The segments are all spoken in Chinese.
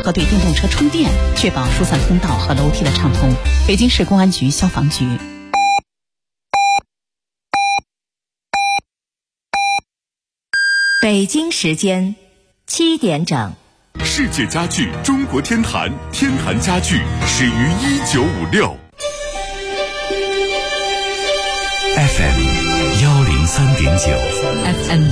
和对电动车充电，确保疏散通道和楼梯的畅通。北京市公安局消防局。 北京时间7点整。 世界家具中国天坛，天坛家具始于1956。FM 103.9 FM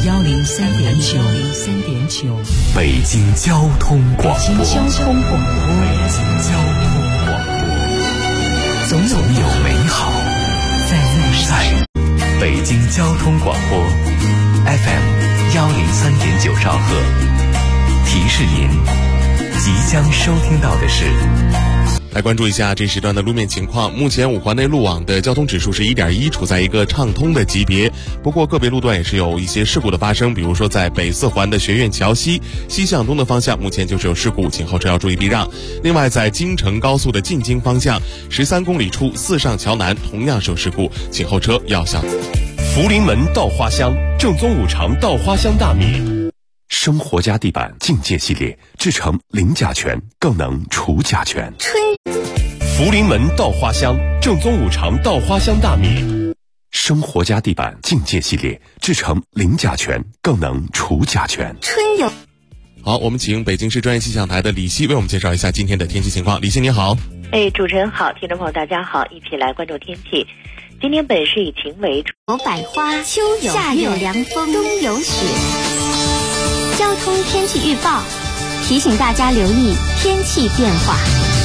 103.9 北京交通广播。 北京交通广播，总有美好在路上。 北京交通广播 FM 103.9兆赫，提示您即将收听到的是。 来关注一下这时段的路面情况。目前5环内路网的交通指数是 1.1， 处在一个畅通的级别。不过个别路段也是有一些事故的发生，比如说在北4环的学院桥西向东的方向，目前就是有事故，请后车要注意避让。另外在京承高速的进京方向13公里处4上桥南同样是有事故，请后车要小心。 福临门稻花香正宗五常稻花香大米，生活家地板境界系列，制成零甲醛，更能除甲醛。福临门稻花香正宗五常稻花香大米，生活家地板境界系列，制成零甲醛，更能除甲醛。 春游。 好，我们请北京市专业气象台的李希为我们介绍一下今天的天气情况。李希你好。 主持人好，听众朋友大家好，一起来关注天气。今天本市以晴为主， 有百花，秋有夏有凉风，冬有雪。交通天气预报提醒大家留意天气变化。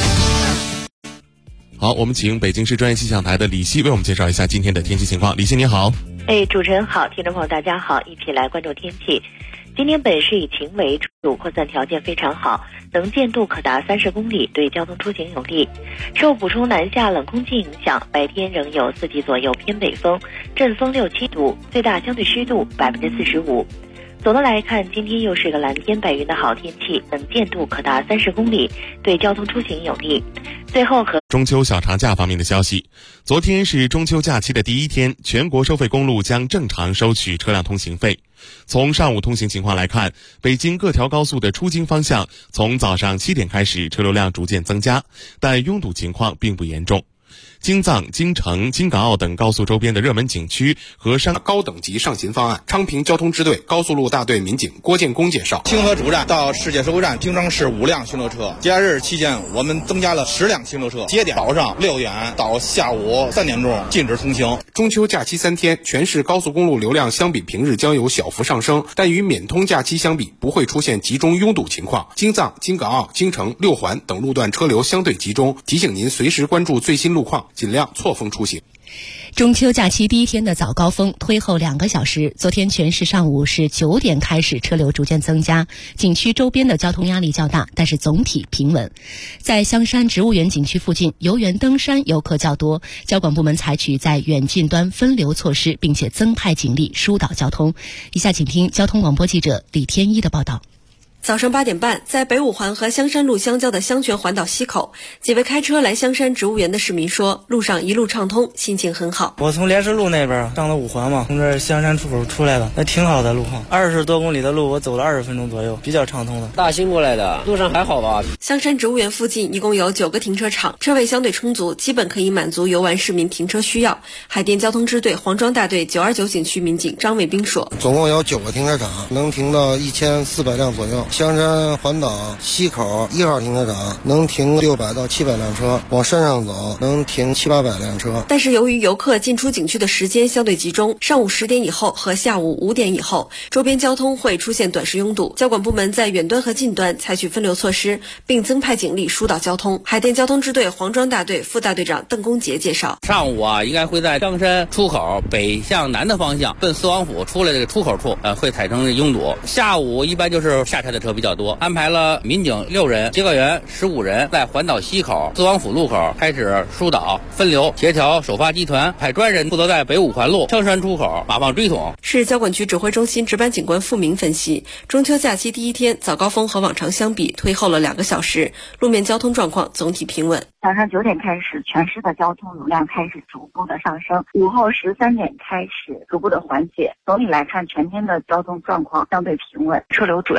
好，我们请北京市专业气象台的李希为我们介绍一下今天的天气情况。李希你好。 主持人好，听众朋友大家好，一起来关注天气。今天本市以晴为主，扩散条件非常好，能见度可达30公里，对交通出行有利。受补充南下冷空气影响，白天仍有4级左右偏北风，阵风6、7度，最大相对湿度45%。总的来看，今天又是个蓝天白云的好天气，能见度可达30公里，对交通出行有利。最后和中秋小长假方面的消息，昨天是中秋假期的第一天，全国收费公路将正常收取车辆通行费。从上午通行情况来看，北京各条高速的出京方向从早上7点开始车流量逐渐增加，但拥堵情况并不严重。京藏、京承、京港澳等高速周边的热门景区和高等级上行方案，昌平交通支队高速路大队民警郭建功介绍， 清河主站到世界收费站京张市5辆巡逻车，节假日期间我们增加了10辆巡逻车，节点早上6点到下午3点钟禁止通行。 中秋假期3天，全市高速公路流量相比平日将有小幅上升，但与免通假期相比，不会出现集中拥堵情况。京藏、京港澳、京承、6环等路段车流相对集中，提醒您随时关注最新路况，尽量错峰出行。 中秋假期第一天的早高峰推后2个小时，昨天全市上午是9点开始车流逐渐增加，景区周边的交通压力较大，但是总体平稳。在香山植物园景区附近，游园登山游客较多，交管部门采取在远近端分流措施，并且增派警力疏导交通。以下请听交通广播记者李天一的报道。 早上8点半，在北5环和香山路相交的香泉环岛西口，几位开车来香山植物园的市民说，路上一路畅通，心情很好。 我从莲石路那边上了5环嘛，从这香山出口出来的，那挺好的路况，20多公里的路我走了20分钟左右，比较畅通的。 大兴过来的，路上还好吧？ 香山植物园附近一共有9个停车场，车位相对充足，基本可以满足游玩市民停车需要。海淀交通支队黄庄大队929景区民警张卫兵说， 总共有9个停车场，能停到1400辆左右。香山环岛西口1号停车场能停600到700辆车，往山上走能停700-800辆车。 但是由于游客进出景区的时间相对集中，上午10点以后和下午5点以后，周边交通会出现短时拥堵。交管部门在远端和近端采取分流措施，并增派警力疏导交通。海淀交通支队黄庄大队副大队长邓公杰介绍， 上午应该会在香山出口北向南的方向奔四王府出来这个出口处会产生拥堵。下午一般就是下车的车比较多，安排了民警6人，接告员15人，在环岛西口、四王府路口开始疏导、分流、协调首发集团，派专人负责在北5环路香山出口码放追统。 市交管局指挥中心值班警官付明分析，中秋假期第一天早高峰和往常相比推后了2个小时，路面交通状况总体平稳。 早上9点开始，全市的交通流量开始逐步的上升，午后13点开始逐步的缓解。总体来看，全天的交通状况相对平稳，车流主要是集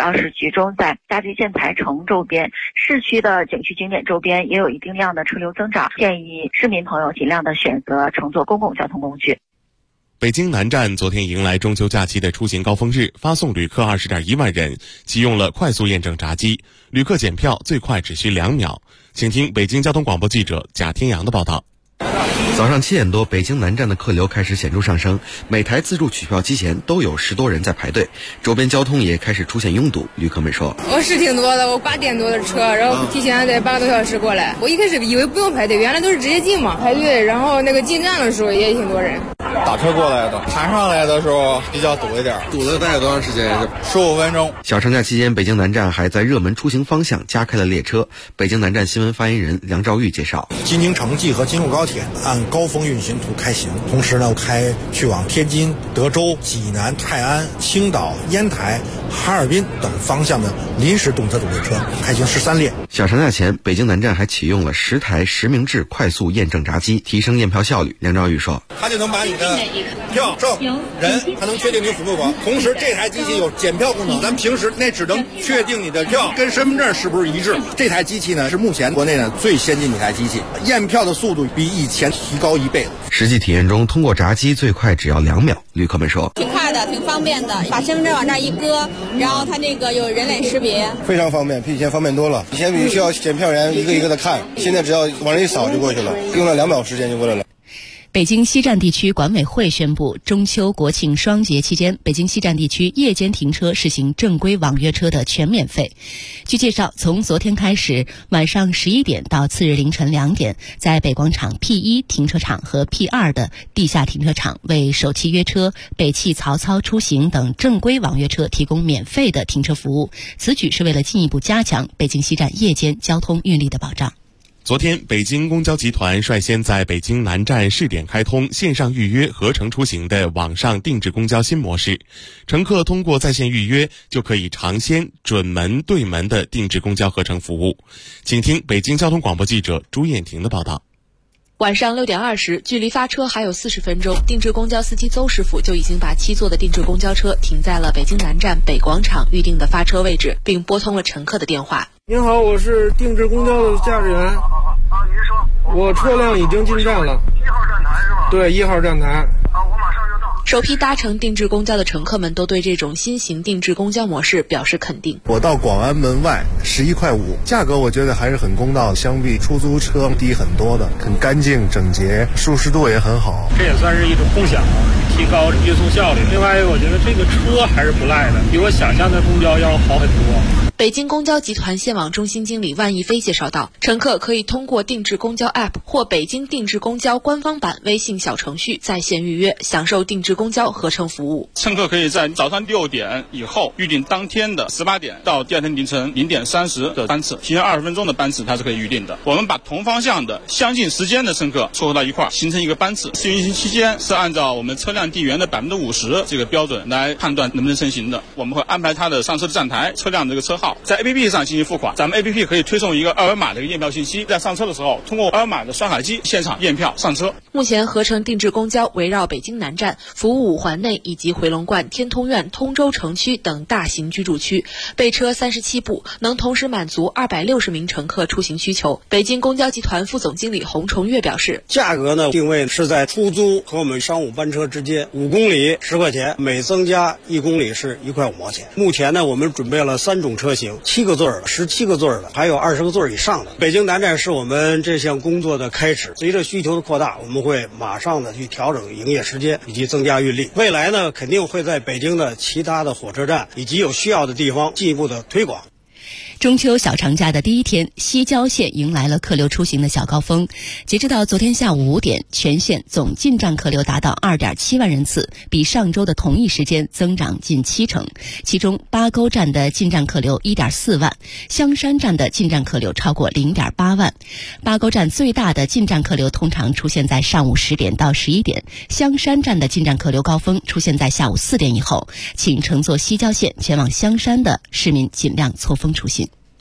集中在家居建材城周边，市区的景区景点周边也有一定量的车流增长，建议市民朋友尽量的选择乘坐公共交通工具。 北京南站昨天迎来中秋假期的出行高峰日，发送旅客20.1万人，启用了快速验证闸机，旅客检票最快只需2秒。请听北京交通广播记者贾天阳的报道。 早上7点多，北京南站的客流开始显著上升，每台自助取票机前都有10多人在排队，周边交通也开始出现拥堵。旅客们说：“ 我是挺多的，我8点多的车，然后提前得8个多小时过来。我一开始以为不用排队，原来都是直接进嘛，排队，然后那个进站的时候也挺多人。 打车过来的，爬上来的时候比较堵一点，堵了大概多长时间？15分钟。 小长假期间，北京南站还在热门出行方向加开了列车。北京南站新闻发言人梁兆玉介绍： 京津城际和京沪高铁按高峰运行图开行，同时呢开去往天津、德州、济南、泰安、青岛、烟台、哈尔滨等方向的临时动车组列车，开行13列。 小长假前，北京南站还启用了10台实名制快速验证闸机，提升验票效率。梁兆玉说：“ 它就能把你的票证人，它能确定你符不符合。同时，这台机器有检票功能，咱平时那只能确定你的票跟身份证是不是一致。这台机器呢是目前国内呢最先进的一台机器，验票的速度比以前提高1倍。 实际体验中，通过闸机最快只要2秒。旅客们说：“ 挺快的，挺方便的，把身份证往这儿一搁，然后它那个有人脸识别， 非常方便，比以前方便多了。以前必须要检票员一个一个的看，现在只要往这一扫就过去了，用了2秒时间就过来了。” 北京西站地区管委会宣布，中秋国庆双节期间，北京西站地区夜间停车实行正规网约车的全免费。据介绍，从昨天开始，晚上11点到次日凌晨2点，在北广场 P1 停车场和 P2 的地下停车场为首汽约车、北汽曹操出行等正规网约车提供免费的停车服务。此举是为了进一步加强北京西站夜间交通运力的保障。 昨天，北京公交集团率先在北京南站试点开通线上预约合乘出行的网上定制公交新模式，乘客通过在线预约就可以尝鲜准门对门的定制公交合乘服务。请听北京交通广播记者朱艳婷的报道。 晚上6点20，距离发车还有40分钟，定制公交司机邹师傅就已经把7座的定制公交车停在了北京南站北广场预定的发车位置，并拨通了乘客的电话。 您好，我是定制公交的驾驶员。您说。我车辆已经进站了。1号站台是吧？对，1号站台。我马上就到。 首批搭乘定制公交的乘客们都对这种新型定制公交模式表示肯定。 我到广安门外11.5块，价格我觉得还是很公道，相比出租车低很多的，很干净整洁，舒适度也很好。 这也算是一种共享，提高运送效率。另外，我觉得这个车还是不赖的，比我想象的公交要好很多。 北京公交集团线网中心经理万一飞介绍到，乘客可以通过定制公交 App 或北京定制公交官方版微信小程序在线预约，享受定制公交合乘服务。 乘客可以在早上6点以后预定当天的18点到第二天凌晨0点30的班次，提前20分钟的班次它是可以预定的。我们把同方向的相近时间的乘客撮合到一块，形成一个班次。试运行期间是按照我们车辆地缘的50%这个标准来判断能不能成行的。我们会安排它的上车的站台、车辆这个车号，在 APP 上进行付款。咱们 APP 可以推送一个二维码的一个验票信息，在上车的时候通过二维码的刷卡机现场验票上车。 目前合成定制公交围绕北京南站，服务5环内以及回龙观、天通苑、通州城区等大型居住区，备车37部，能同时满足260名乘客出行需求。北京公交集团副总经理洪崇岳表示， 价格呢定位是在出租和我们商务班车之间，5公里10块钱，每增加1公里是1块5毛钱。目前呢，我们准备了3种车型，7个座的、17个座的，还有20个座以上的。北京南站是我们这项工作的开始，随着需求的扩大，我们会马上的去调整营业时间以及增加运力。未来呢，肯定会在北京的其他的火车站以及有需要的地方进一步的推广。 中秋小长假的第一天，西郊线迎来了客流出行的小高峰。截止到昨天下午5点，全线总进站客流达到2.7万人次，比上周的同一时间增长近70%。其中，八沟站的进站客流1.4万，香山站的进站客流超过0.8万。八沟站最大的进站客流通常出现在上午10点到11点，香山站的进站客流高峰出现在下午4点以后。请乘坐西郊线前往香山的市民尽量错峰出行。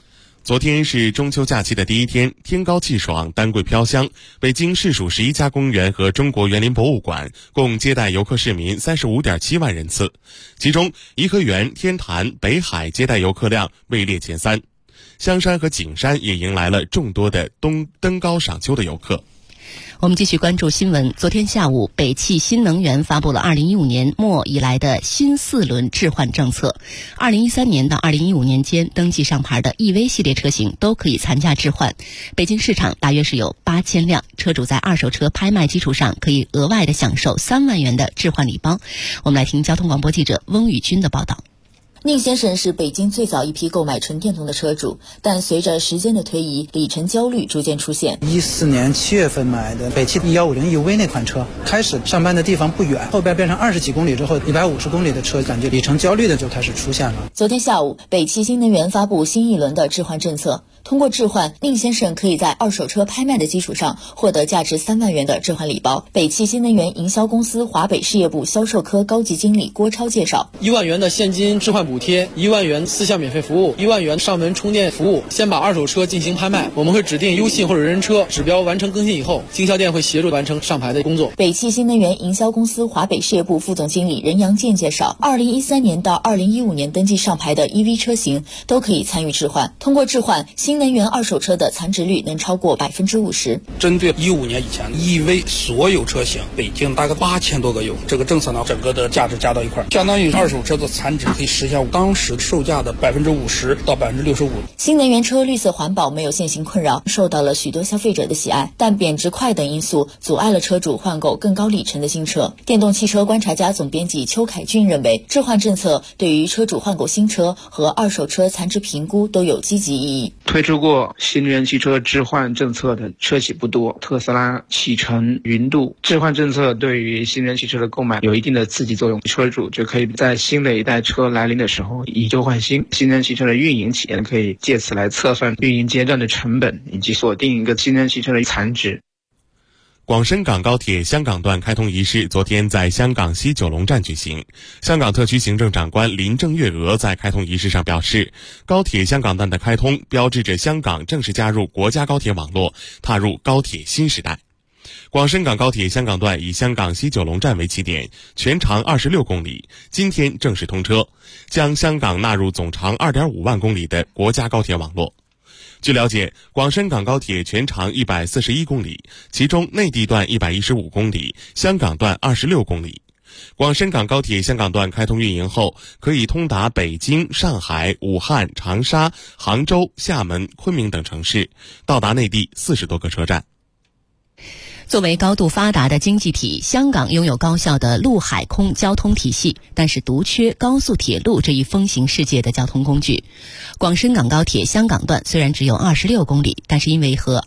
昨天是中秋假期的第一天，天高气爽，丹桂飘香。北京市属11家公园和中国园林博物馆共接待游客市民35.7万人次，其中颐和园、天坛、北海接待游客量位列前3。香山和景山也迎来了众多的登高赏秋的游客。 我们继续关注新闻。昨天下午，北汽新能源发布了2015年末以来的新4轮置换政策。2013年到2015年间登记上牌的 EV 系列车型都可以参加置换。北京市场大约是有8000辆，车主在二手车拍卖基础上可以额外的享受3万元的置换礼包。我们来听交通广播记者翁宇军的报道。 宁先生是北京最早一批购买纯电动的车主，但随着时间的推移，里程焦虑逐渐出现。 14年7月份买的北汽150 EV 那款车，开始上班的地方不远，后边变成20几公里之后，150公里的车，感觉里程焦虑的就开始出现了。 昨天下午，北汽新能源发布新一轮的置换政策。通过置换，宁先生可以在二手车拍卖的基础上获得价值3万元的置换礼包。北汽新能源营销公司华北事业部销售科高级经理郭超介绍 ：1万元的现金置换补贴，1万元4项免费服务，1万元上门充电服务。先把二手车进行拍卖，我们会指定优信或者人车，指标完成更新以后，经销店会协助完成上牌的工作。 北汽新能源营销公司华北事业部副总经理任阳健介绍，2013年到2015年登记上牌的 EV 车型都可以参与置换。通过置换，新能源二手车的残值率能超过50%。 针对15年以前 EV 所有车型，北京大概8000多个有。这个政策呢，整个的价值加到一块，相当于二手车的残值可以实现当时售价的50%到65%。 新能源车绿色环保没有现行困扰，受到了许多消费者的喜爱，但贬值快等因素阻碍了车主换购更高里程的新车。电动汽车观察家总编辑邱凯军认为，置换政策对于车主换购新车和二手车残值评估都有积极意义。 推出过新能源汽车置换政策的车企不多，特斯拉、启辰、云度。置换政策对于新能源汽车的购买有一定的刺激作用，车主就可以在新的一代车来临的时候以旧换新。新能源汽车的运营企业可以借此来测算运营阶段的成本，以及锁定一个新能源汽车的残值。 广深港高铁香港段开通仪式昨天在香港西九龙站举行。香港特区行政长官林郑月娥在开通仪式上表示，高铁香港段的开通标志着香港正式加入国家高铁网络，踏入高铁新时代。广深港高铁香港段以香港西九龙站为起点，全长26公里，今天正式通车，将香港纳入总长2.5万公里的国家高铁网络。据了解，广深港高铁全长141公里，其中内地段115公里，香港段26公里。广深港高铁香港段开通运营后，可以通达北京、上海、武汉、长沙、杭州、厦门、昆明等城市，到达内地40多个车站。 作为高度发达的经济体，香港拥有高效的陆海空交通体系，但是独缺高速铁路这一风行世界的交通工具。广深港高铁香港段虽然只有26公里，但是因为和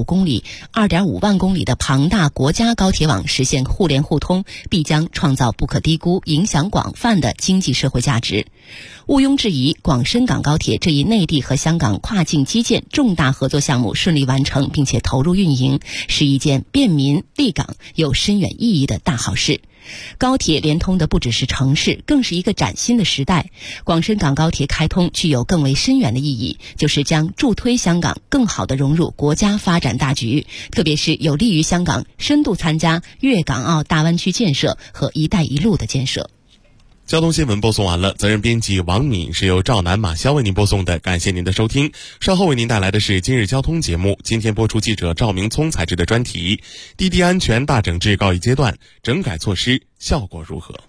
2.5万公里的庞大国家高铁网实现互联互通，必将创造不可低估、影响广泛的经济社会价值。毋庸置疑，广深港高铁这一内地和香港跨境基建重大合作项目顺利完成并且投入运营，是一件便民利港有深远意义的大好事。高铁连通的不只是城市，更是一个崭新的时代。广深港高铁开通具有更为深远的意义，就是将助推香港更好地融入国家发展大局，特别是有利于香港深度参加粤港澳大湾区建设和一带一路的建设。 交通新闻播送完了，责任编辑王敏，是由赵楠、马潇为您播送的，感谢您的收听。稍后为您带来的是今日交通节目，今天播出记者赵明聪采制的专题，滴滴安全大整治告一阶段，整改措施效果如何？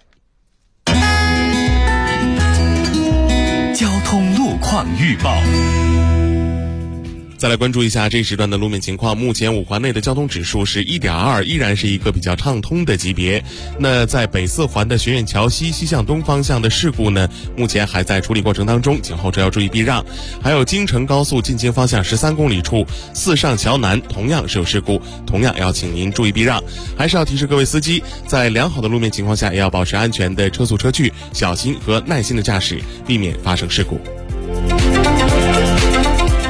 交通路况预报。 再来关注一下这一时段的路面情况。目前5环内的交通指数是 1.2， 依然是一个比较畅通的级别。那在北4环的学院桥西向东方向的事故呢，目前还在处理过程当中，请后车要注意避让。还有京承高速进京方向13公里处4上桥南同样是有事故，同样要请您注意避让。还是要提示各位司机，在良好的路面情况下，也要保持安全的车速车距，小心和耐心的驾驶，避免发生事故。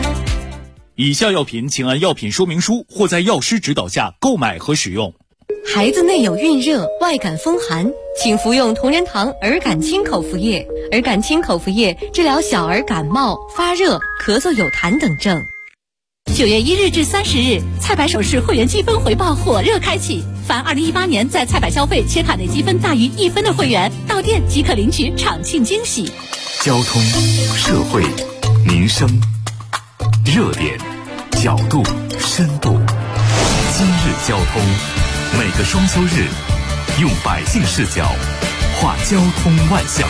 以下药品请按药品说明书或在药师指导下购买和使用。 孩子内有孕热、外感风寒，请服用同仁堂儿感清口服液。儿感清口服液治疗小儿感冒、发热、咳嗽有痰等症。9月1日至30日，菜百首饰会员积分回报火热开启，凡2018年在菜百消费且卡内积分大于1分的会员，到店即可领取场庆惊喜。 交通、社会、民生，热点、角度、深度。今日交通，每个双休日，用百姓视角画交通万象。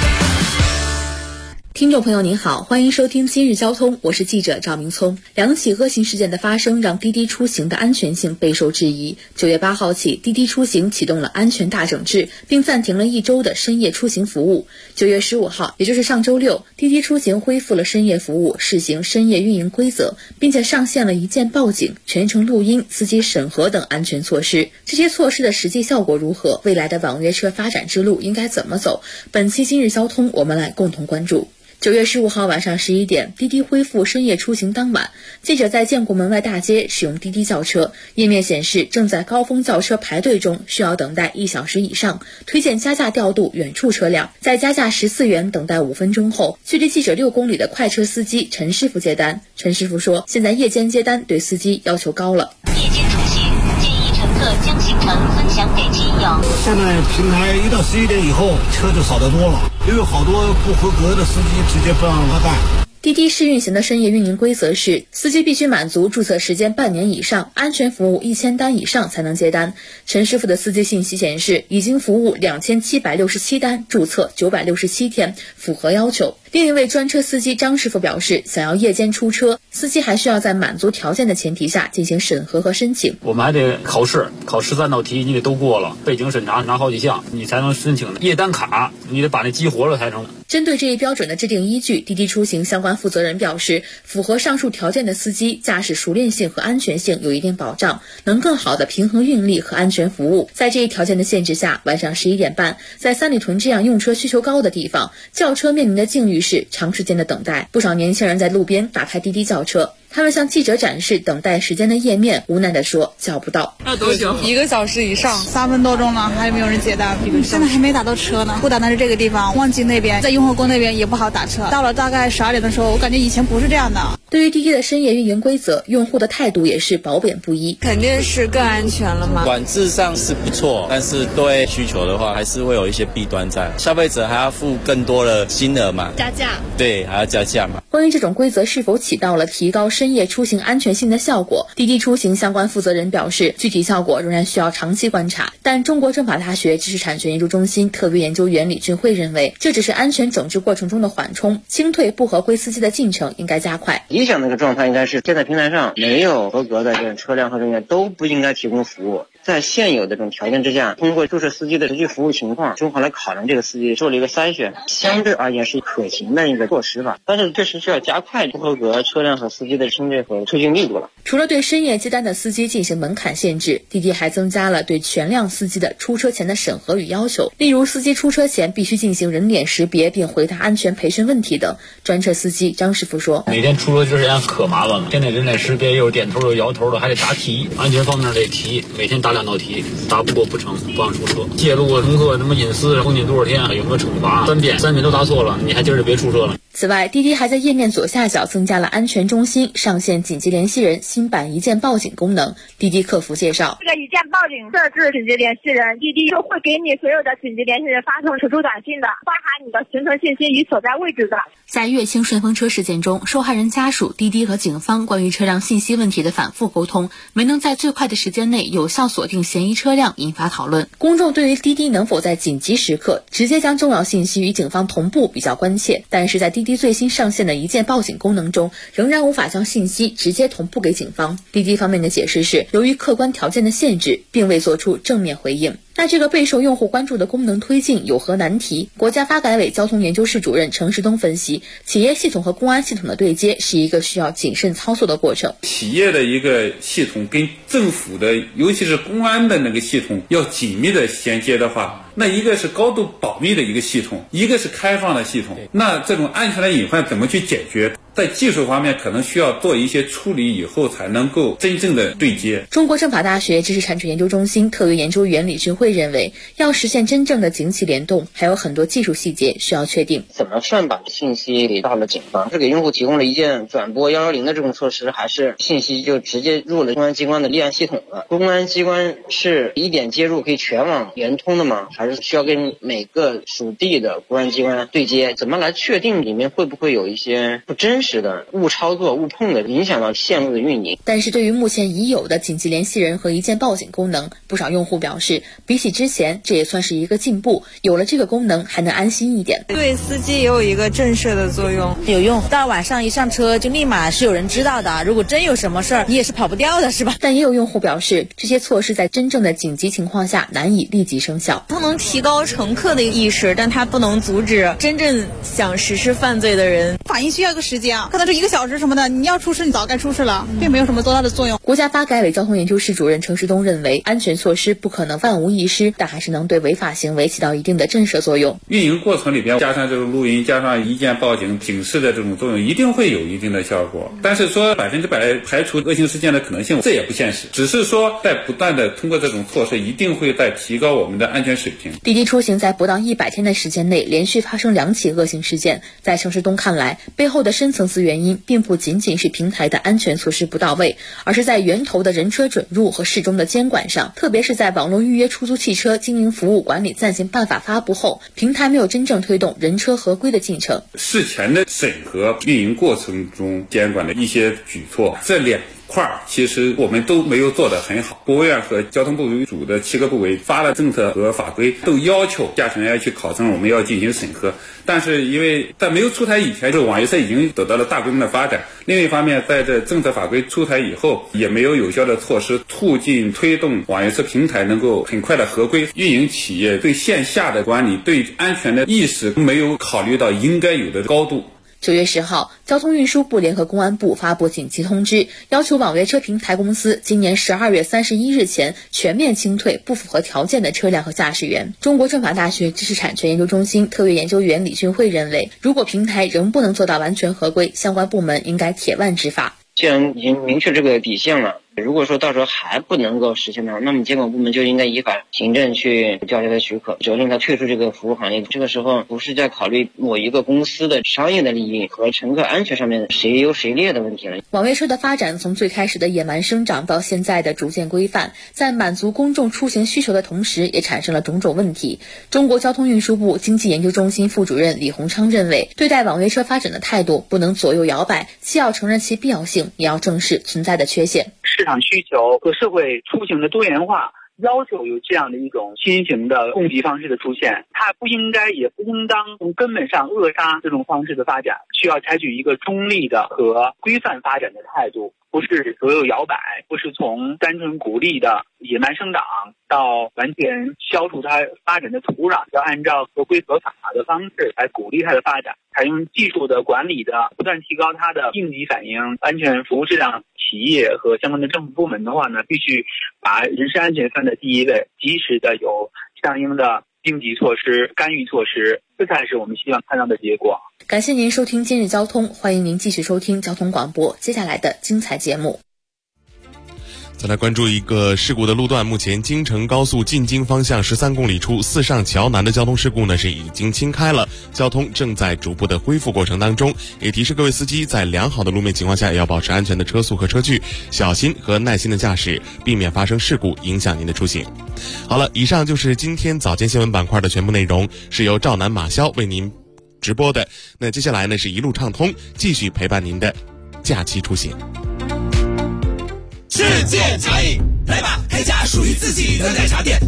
听众朋友您好，欢迎收听今日交通，我是记者赵明聪。两起恶性事件的发生让滴滴出行的安全性备受质疑。9月8号起，滴滴出行启动了安全大整治，并暂停了1周的深夜出行服务。9月15号，也就是上周六，滴滴出行恢复了深夜服务，试行深夜运营规则，并且上线了一键报警、全程录音、司机审核等安全措施。这些措施的实际效果如何？未来的网约车发展之路应该怎么走？本期今日交通，我们来共同关注。9月15号晚上11点，滴滴恢复深夜出行当晚，记者在建国门外大街使用滴滴叫车，页面显示正在高峰叫车排队中，需要等待1小时以上，推荐加价调度远处车辆。在加价14元等待5分钟后，距离记者6公里的快车司机陈师傅接单。陈师傅说，现在夜间接单对司机要求高了。 夜间出行，建议乘客将行程分享给亲友。 现在平台1到11点以后，车就少得多了，因为好多不合格的司机直接不让他干。 滴滴试运行的深夜运营规则是，司机必须满足注册时间半年以上，安全服务1000单以上才能接单。陈师傅的司机信息显示，已经服务2767单，注册967天，符合要求。另一位专车司机张师傅表示，想要夜间出车，司机还需要在满足条件的前提下进行审核和申请。 我们还得考试，考13道题，你得都过了，背景审查拿好几项，你才能申请夜单卡，你得把那激活了才成。 针对这一标准的制定依据，滴滴出行相关负责人表示，符合上述条件的司机驾驶熟练性和安全性有一定保障，能更好地平衡运力和安全服务。在这一条件的限制下，晚上11点半，在三里屯这样用车需求高的地方，叫车面临的境遇是长时间的等待。不少年轻人在路边打开滴滴叫车，他们向记者展示等待时间的页面，无奈地说叫不到。 要多久？1个小时以上 ，3分多钟了，还没有人接单。现在还没打到车呢，不打的是这个地方，旺季那边在雍和宫那边也不好打车。到了大概12点的时候，我感觉以前不是这样的。 对于滴滴的深夜运营规则，用户的态度也是褒贬不一。 肯定是更安全了嘛。 管制上是不错，但是对需求的话，还是会有一些弊端在。消费者还要付更多的金额嘛， 加价。 对，还要加价嘛。 关于这种规则是否起到了提高深夜出行安全性的效果，滴滴出行相关负责人表示，具体效果仍然需要长期观察。但中国政法大学知识产权研究中心特别研究员李俊辉认为，这只是安全整治过程中的缓冲，清退不合规司机的进程应该加快。 理想的一个状态应该是，现在平台上没有合格的这种车辆和人员都不应该提供服务。在现有的这种条件之下，通过注册司机的实际服务情况，综合来考量这个司机，做了一个筛选，相对而言是可行的一个措施吧。但是确实需要加快不合格车辆和司机的清退和推进力度了。 除了对深夜接单的司机进行门槛限制，滴滴还增加了对全量司机的出车前的审核与要求，例如司机出车前必须进行人脸识别并回答安全培训问题等。专车司机张师傅说， 每天出车之前可麻烦了，现在人脸识别有点头有摇头的，还得答题，安全方面得题，每天答2道题，答不过不成，不让出车。泄露乘客什么隐私，封禁多少天，有没有惩罚？3遍都答错了，你还今儿就别出车了。 此外，滴滴还在页面左下角增加了安全中心，上线紧急联系人新版一键报警功能。滴滴客服介绍， 这个一键报警设置紧急联系人，滴滴就会给你所有的紧急联系人发送求助短信的，包含你的行程信息与所在位置的。 在乐清顺风车事件中，受害人家属、滴滴和警方关于车辆信息问题的反复沟通，没能在最快的时间内有效锁定嫌疑车辆，引发讨论。公众对于滴滴能否在紧急时刻直接将重要信息与警方同步比较关切，但是在滴滴最新上线的一键报警功能中，仍然无法将信息直接同步给警方。滴滴方面的解释是，由于客观条件的限制，并未做出正面回应。那这个备受用户关注的功能推进有何难题？国家发改委交通研究室主任程世东分析，企业系统和公安系统的对接是一个需要谨慎操作的过程。 企业的一个系统跟政府的，尤其是公安的那个系统要紧密的衔接的话，那一个是高度保密的一个系统，一个是开放的系统，那这种安全的隐患怎么去解决？ 在技术方面可能需要做一些处理以后才能够真正的对接。 中国政法大学知识产权研究中心特约研究员李俊慧认为，要实现真正的警企联动，还有很多技术细节需要确定。 怎么算把信息给到了警方？是给用户提供了一键转拨110的这种措施，还是信息就直接入了公安机关的立案系统了？公安机关是一点接入可以全网联通的吗？还是需要跟每个属地的公安机关对接？怎么来确定里面会不会有一些不真实的误操作、误碰的，影响到线路的运营？ 但是对于目前已有的紧急联系人和一键报警功能，不少用户表示，比起之前，这也算是一个进步。有了这个功能，还能安心一点。 对司机也有一个震慑的作用，有用。到晚上一上车，就立马是有人知道的。如果真有什么事儿，你也是跑不掉的，是吧？ 但也有用户表示，这些措施在真正的紧急情况下难以立即生效。 它能提高乘客的意识，但它不能阻止真正想实施犯罪的人。 反应需要个时间，可能是1个小时什么的，你要出事你早该出事了，并没有什么多大的作用。 国家发改委交通研究室主任程世东认为，安全措施不可能万无一失，但还是能对违法行为起到一定的震慑作用。 运营过程里边加上这种录音，加上一键报警警示的这种作用，一定会有一定的效果。但是说100%排除恶性事件的可能性，这也不现实。只是说在不断的通过这种措施，一定会在提高我们的安全水平。 滴滴出行在不到100天的时间内连续发生2起恶性事件，在程世东看来，背后的深层次原因并不仅仅是平台的安全措施不到位，而是在源头的人车准入和适中的监管上，特别是在网络预约出租汽车经营服务管理暂行办法发布后，平台没有真正推动人车合规的进程。 事前的审核、运营过程中监管的一些举措，这2块其实我们都没有做得很好。国务院和交通部为主的7个部委发了政策和法规，都要求驾驶员要去考证，我们要进行审核。但是因为在没有出台以前，这网约车已经得到了大规模的发展。另一方面，在这政策法规出台以后，也没有有效的措施促进推动网约车平台能够很快的合规。运营企业对线下的管理、对安全的意识没有考虑到应该有的高度。 9月10号，交通运输部联合公安部发布紧急通知，要求网约车平台公司今年12月31日前全面清退不符合条件的车辆和驾驶员。中国政法大学知识产权研究中心特约研究员李俊慧认为，如果平台仍不能做到完全合规，相关部门应该铁腕执法。 既然已经明确这个底线了，如果说到时候还不能够实现的话，那么监管部门就应该依法行政去吊销他的许可，责令他退出这个服务行业。这个时候不是在考虑某一个公司的商业的利益和乘客安全上面谁优谁劣的问题了。 网约车的发展从最开始的野蛮生长到现在的逐渐规范，在满足公众出行需求的同时，也产生了种种问题。中国交通运输部经济研究中心副主任李洪昌认为，对待网约车发展的态度不能左右摇摆，既要承认其必要性，也要正视存在的缺陷。 市场需求和社会出行的多元化要求有这样的一种新型的供给方式的出现，它不应该也不应当从根本上扼杀这种方式的发展，需要采取一个中立的和规范发展的态度，不是左右摇摆，不是从单纯鼓励的野蛮生长到完全消除它发展的土壤，要按照合规合法的方式来鼓励它的发展，采用技术的管理的不断提高它的应急反应、安全服务质量。企业和相关的政府部门的话呢，必须把人身安全放在第一位，及时的有相应的应急措施、干预措施，这才是我们希望看到的结果。 感谢您收听今日交通，欢迎您继续收听交通广播接下来的精彩节目。 再来关注一个事故的路段，目前京承高速进京方向13公里处四上桥南的交通事故呢是已经清开了，交通正在逐步的恢复过程当中。也提示各位司机在良好的路面情况下，也要保持安全的车速和车距，小心和耐心的驾驶，避免发生事故影响您的出行。好了，以上就是今天早间新闻板块的全部内容，是由赵楠、马潇为您直播的。那接下来呢是一路畅通，继续陪伴您的假期出行。 世界茶饮，来吧，开家属于自己的奶茶店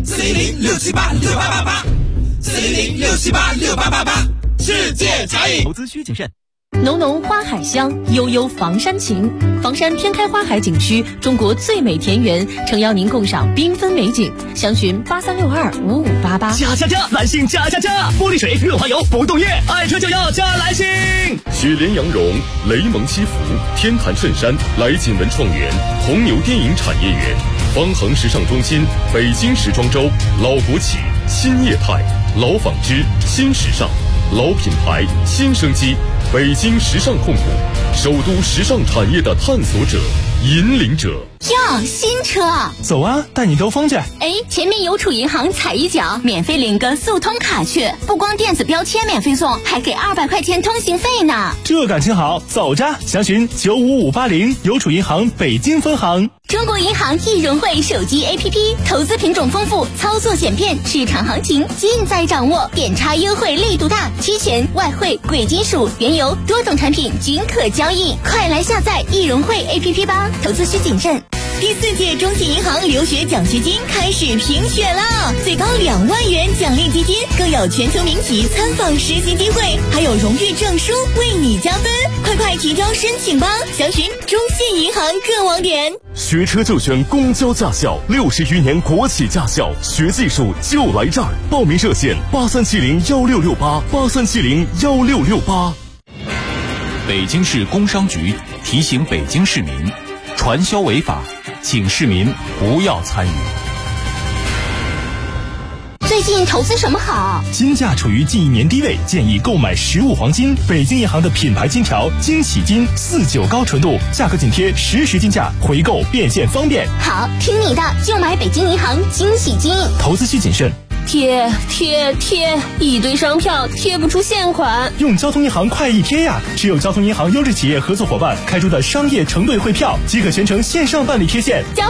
，400-678-6888，400-678-6888，世界茶饮。 投资需谨慎。浓浓花海香，悠悠房山情。房山天开花海景区，中国最美田园，诚邀您共赏缤纷美景。详询83625588。 加！蓝星加！玻璃水、润滑油、不冻液，爱车就要加蓝星。 雪莲羊绒、雷蒙西服、天坛衬衫、来锦文创园、红牛电影产业园、方恒时尚中心、北京时装周、老国企、新业态、老纺织、新时尚、老品牌、新生机。 北京时尚控股，首都时尚产业的探索者、引领者。 哟，新车， 走啊，带你兜风去。 哎，前面邮储银行踩一脚，免费领个速通卡去，不光电子标签免费送，还给200块钱通行费呢。 这感情好，走着，详询95580邮储银行北京分行。 中国银行易融汇手机 APP， 投资品种丰富，操作简便，市场行情尽在掌握，点差优惠力度大，期权、外汇、贵金属、原油多种产品均可交易，快来下载易融汇 APP 吧，投资需谨慎。第4届中信银行留学奖学金开始评选啦，最高2万元奖励基金，更有全球名企参访实习机会，还有荣誉证书为你加分，快提交申请吧！详询中信银行各网点。 学车就选公交驾校，60余年国企驾校，学技术就来这儿。报名热线83701668，83701668。 北京市工商局提醒北京市民，传销违法，请市民不要参与。 最近投资什么好？ 金价处于近1年低位，建议购买实物黄金。北京银行的品牌金条金喜金49高纯度，价格紧贴实时金价，回购变现方便。 好，听你的，就买北京银行金喜金。 投资需谨慎。 贴，一堆商票贴不出现款。 用交通银行快易贴呀！只有交通银行优质企业合作伙伴开出的商业承兑汇票，即可全程线上办理贴现。 交